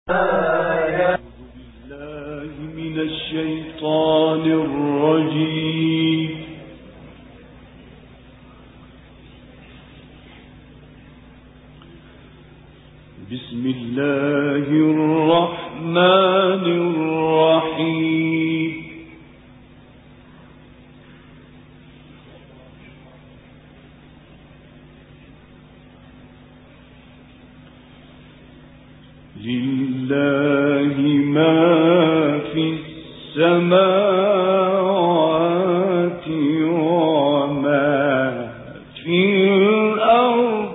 الشيطان الرجيم. بسم الله الرحمن الرحيم. لله ما في السماوات وما في الأرض.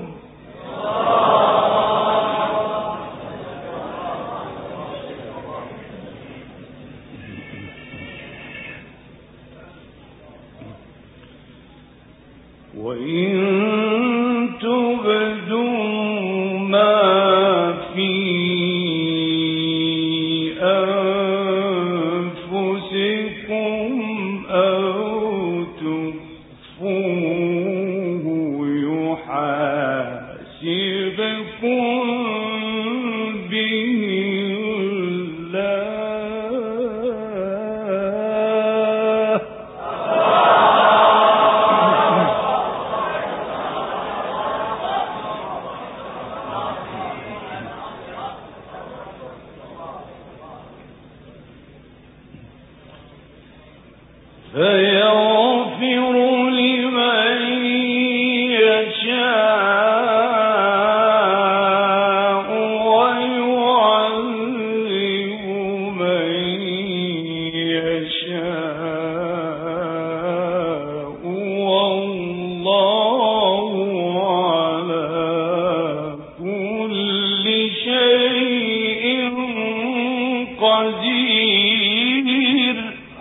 وإن تبدوا ما في فيغفر لمن يشاء ويعذب من يشاء والله على كل شيء قدير.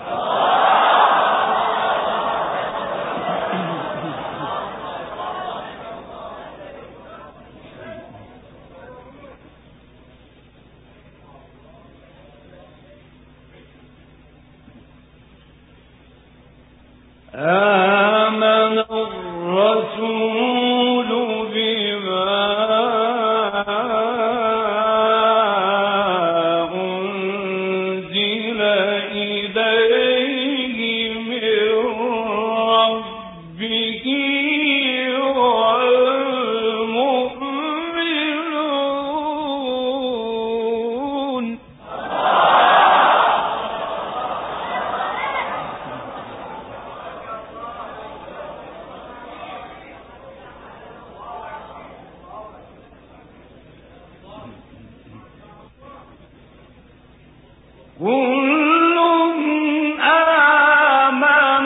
آمن الرسول بما أنزل إليه من ربه والمؤمنون. كل آمن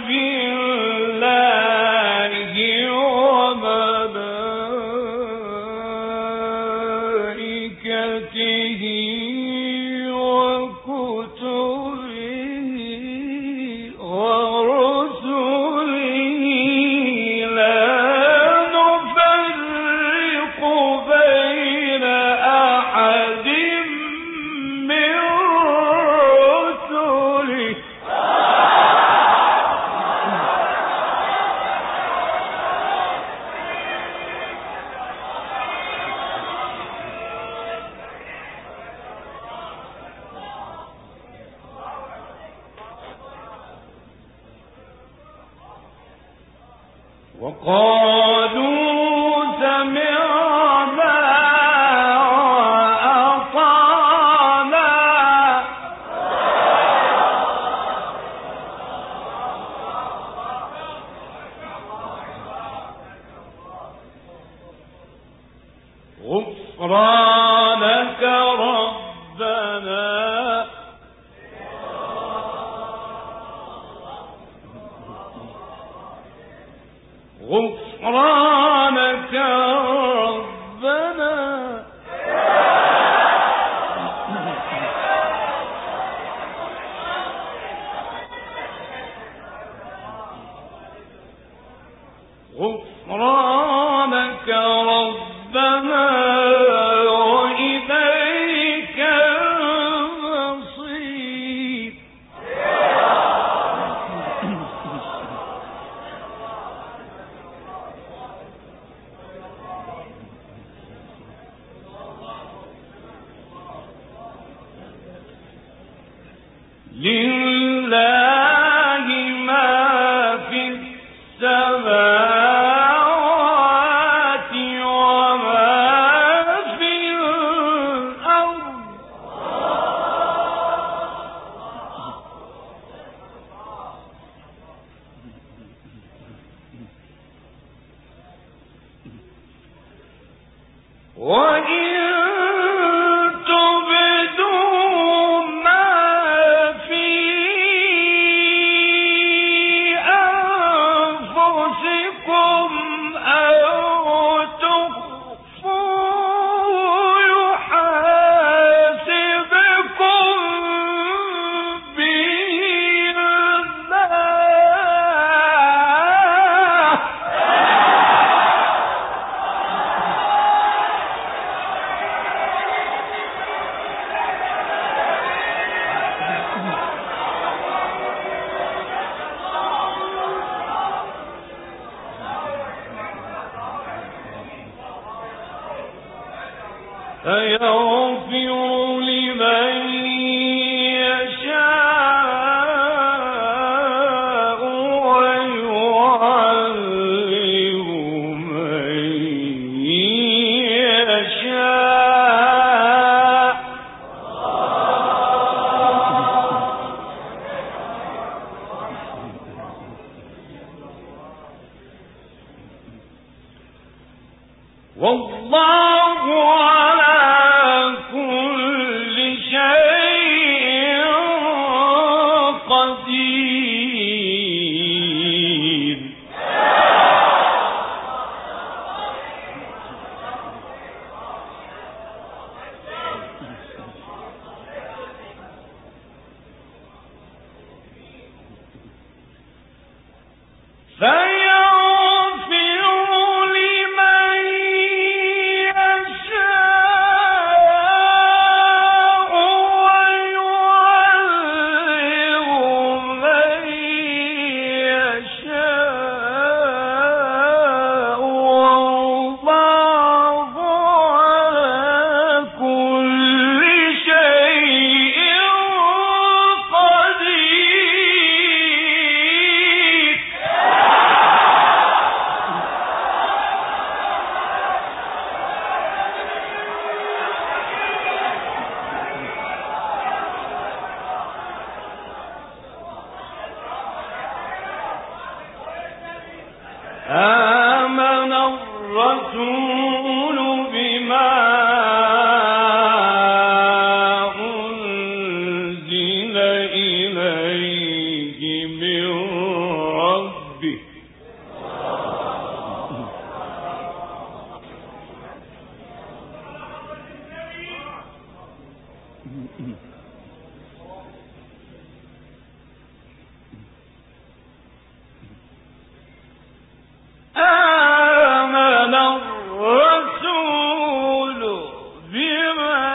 بالله وملائكته وكتبه ورسله لا نفرق بين أحد من رسله. وقالوا سمعنا وأطعنا غفرانك ربنا غفرانك لله ما في السماوات وما في الأرض وإن تبدوا ما في أنفسكم أو تخفوه يحاسبكم به فيغفر لمن يشاء ويعذب من يشاء والله على كل شيء قدير آمن الرسول بما أنزل إليه من ربه آمن الرسول بما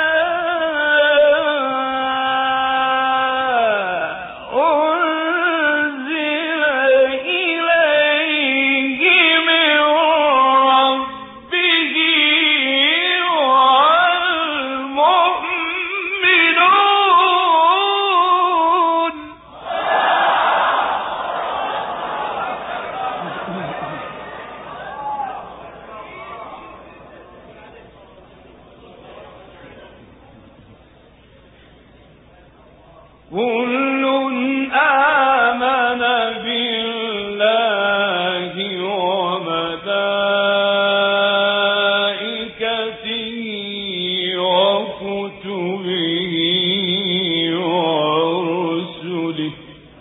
أنزل إليه من ربه والمؤمنون كل آمن بالله وملائكته وكتبه ورسله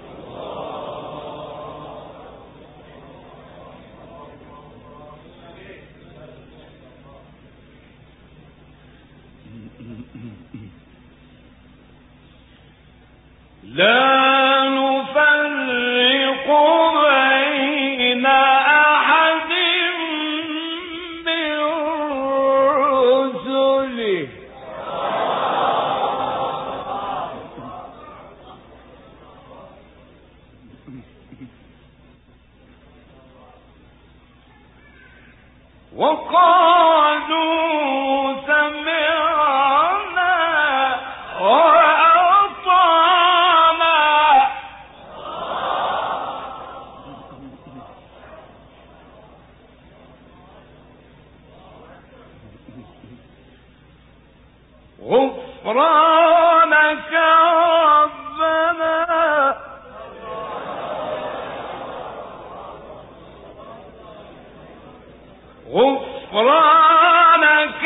لا نفرق بين أحد من رسله وقالوا سمعنا وأطعنا غفرانك ربنا غفرانك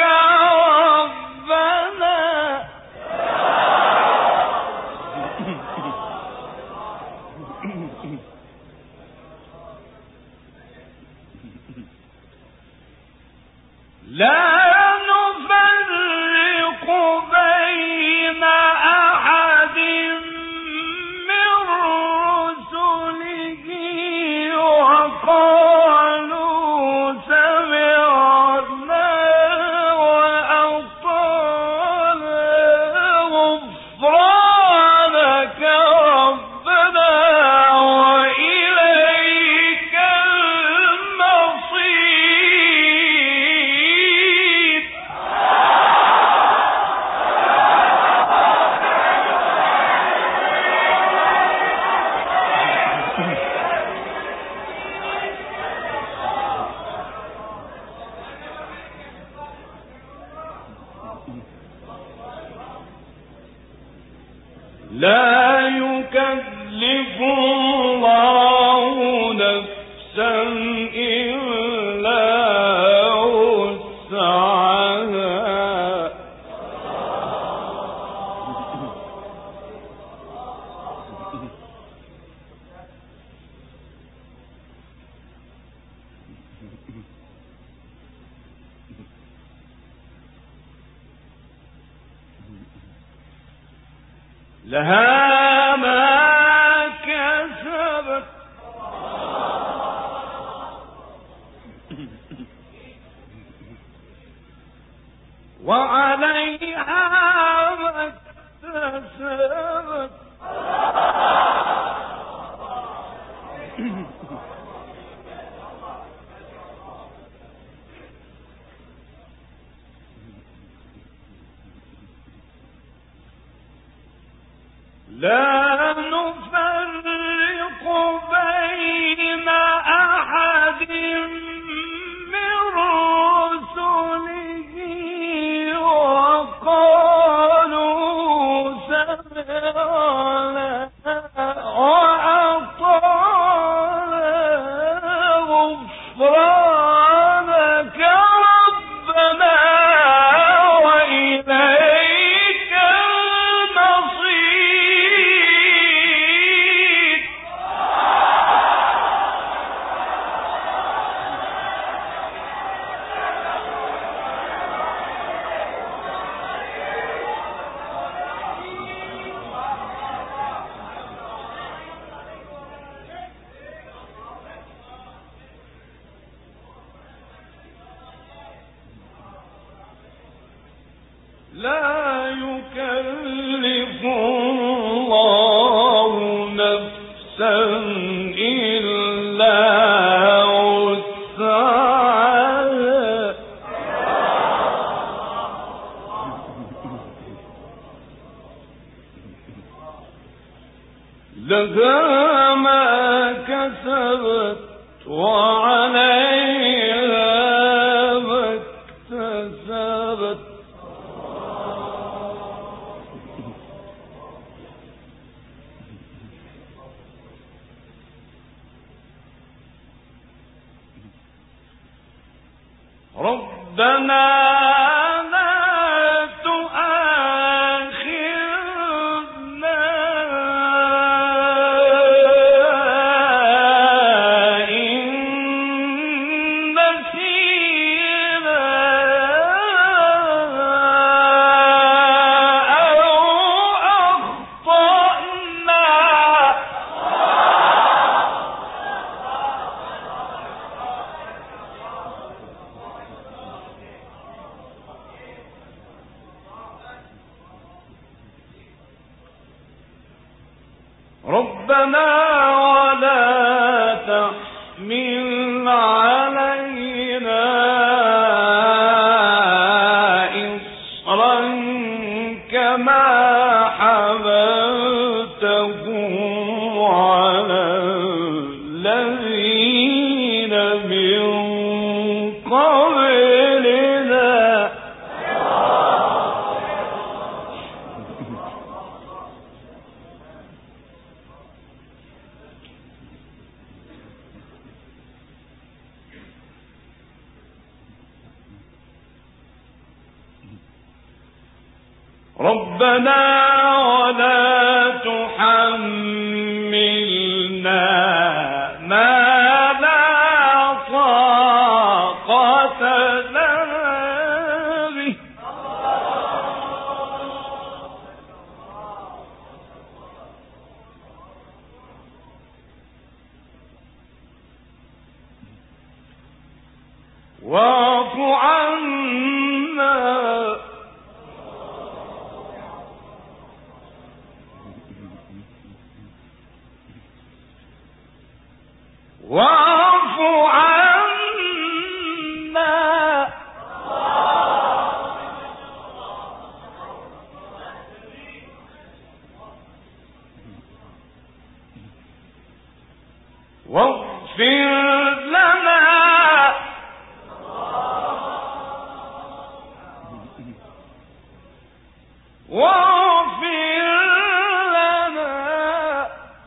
ربنا لا نفرق بين أحد من رسله وقالوا سمعنا وأطعنا غفرانك ربنا وإليك المصير. لا يكلف الله نفسا إلا وسعها لها ما كسبت وعليها ما اكتسبت. لا نفرق بين أحد من رسله وقالوا سمعنا وأطعنا غفرانك ربنا وإليك المصير. لا يكلف الله نفسا إلا وسعها لها ما كسبت وعليها ما اكتسبت. ربنا لا تؤاخذنا إن نسينا أو أخطأنا. ربنا ولا تحمل علينا إصرا كما حملته على الذين من قبلنا. ربنا ولا تحملنا ما لا طاقة لنا به واعف عنا واعف عنا واغفر لنا واغفر لنا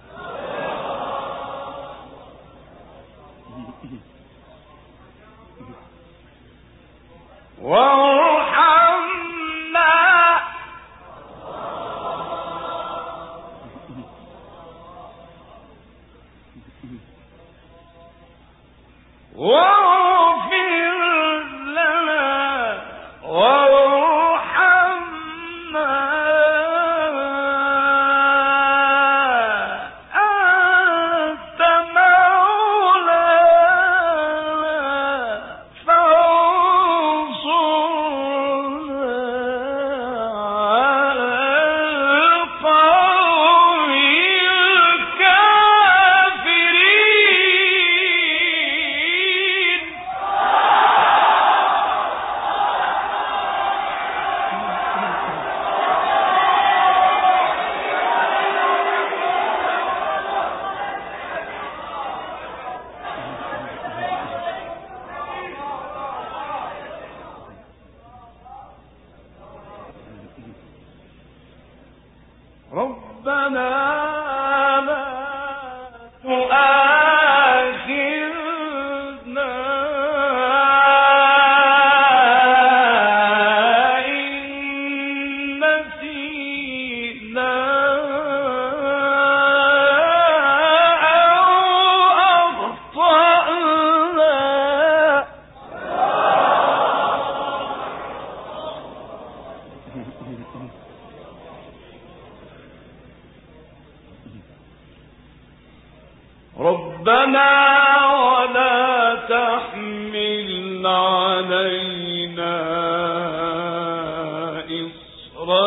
وارحمنا واغفر لنا وارحمنا أنت مولانا فانصرنا على القوم الكافرين ربنا لا تؤاخذنا إن نسينا أو أخطأنا ربنا ولا تحمل علينا إصرا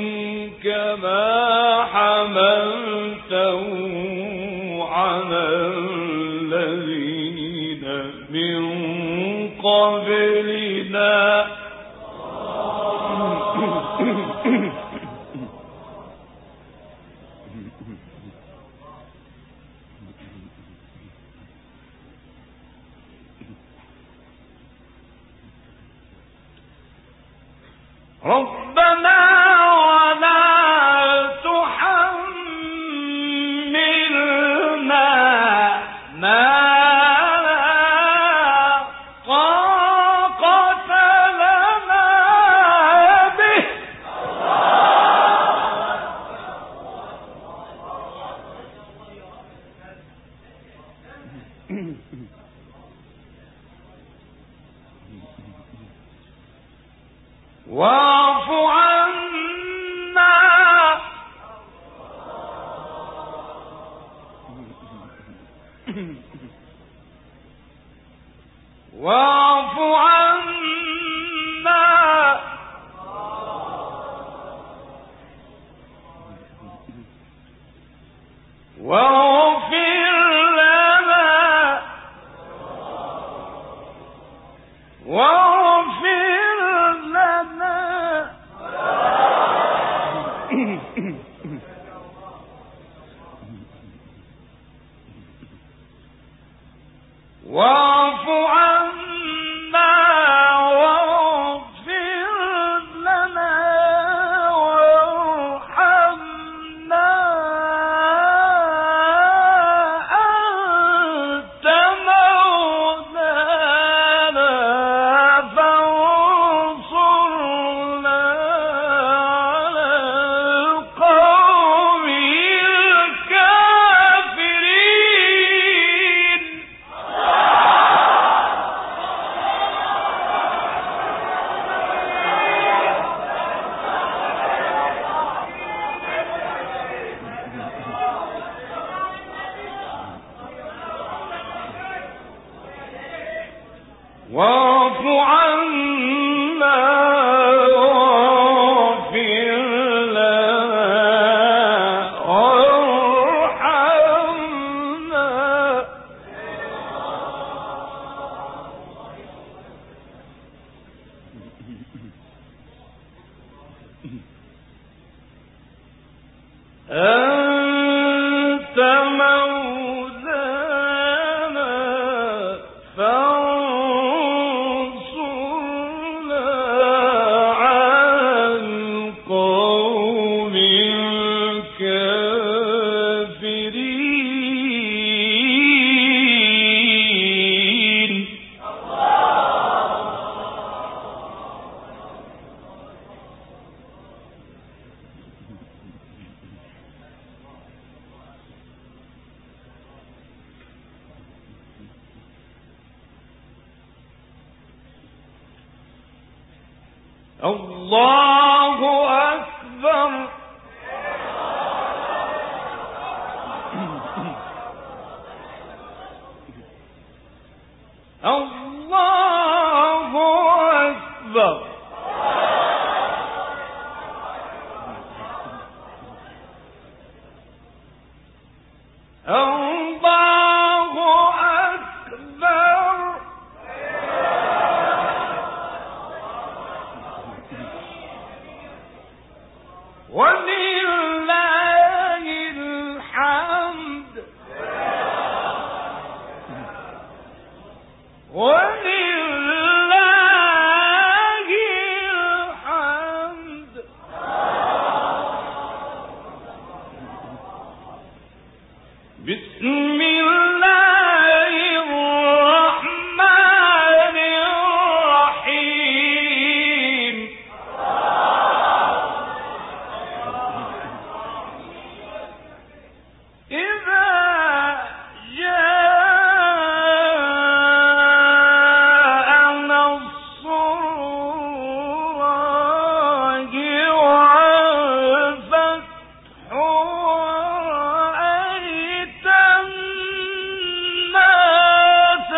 كما حملته على الذين من قبلنا ربنا ولا تحملنا ما لا طاقة لنا به واعف عنا واعف عنا واغفر لنا واغفر لنا واعف عنا واغفر لنا وارحمنا الله أكبر. الله أكبر. ولله الحمد. ولله الحمد. بسم الله الرحمن الرحيم. إذا جاء نصر الله والفتح ورأيت الناس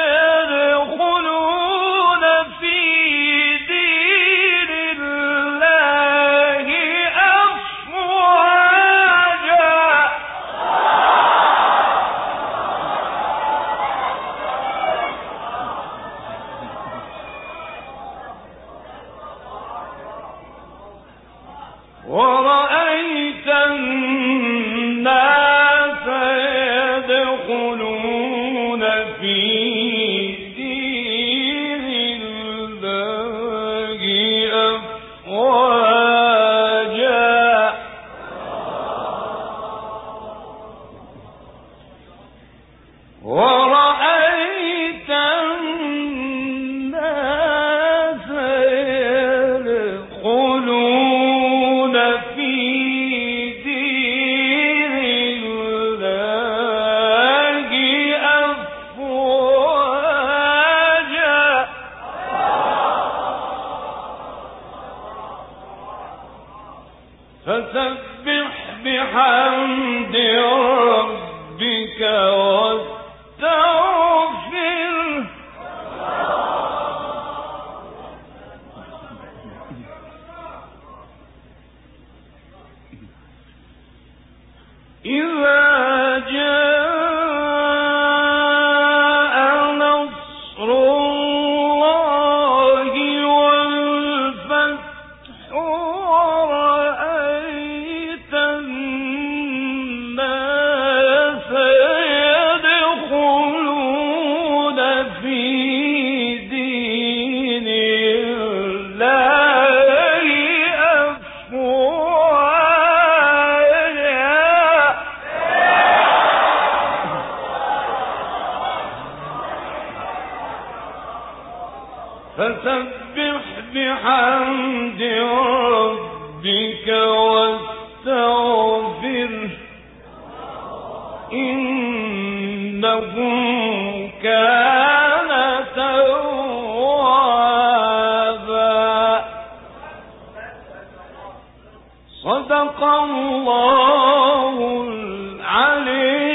يدخلون في دين الله أفواجا. ورأيت الناس يدخلون في دين الله أفواجا. ورأيت الناس يدخلون في دين الله أفواجا. فسبح بحمد ربك واستغفره. إذا جاء نصر الله والفتح ورأيت الناس يدخلون في دين الله أفواجا. فسبح بحمد ربك واستغفره إنه كان توابا. صدق الله العلي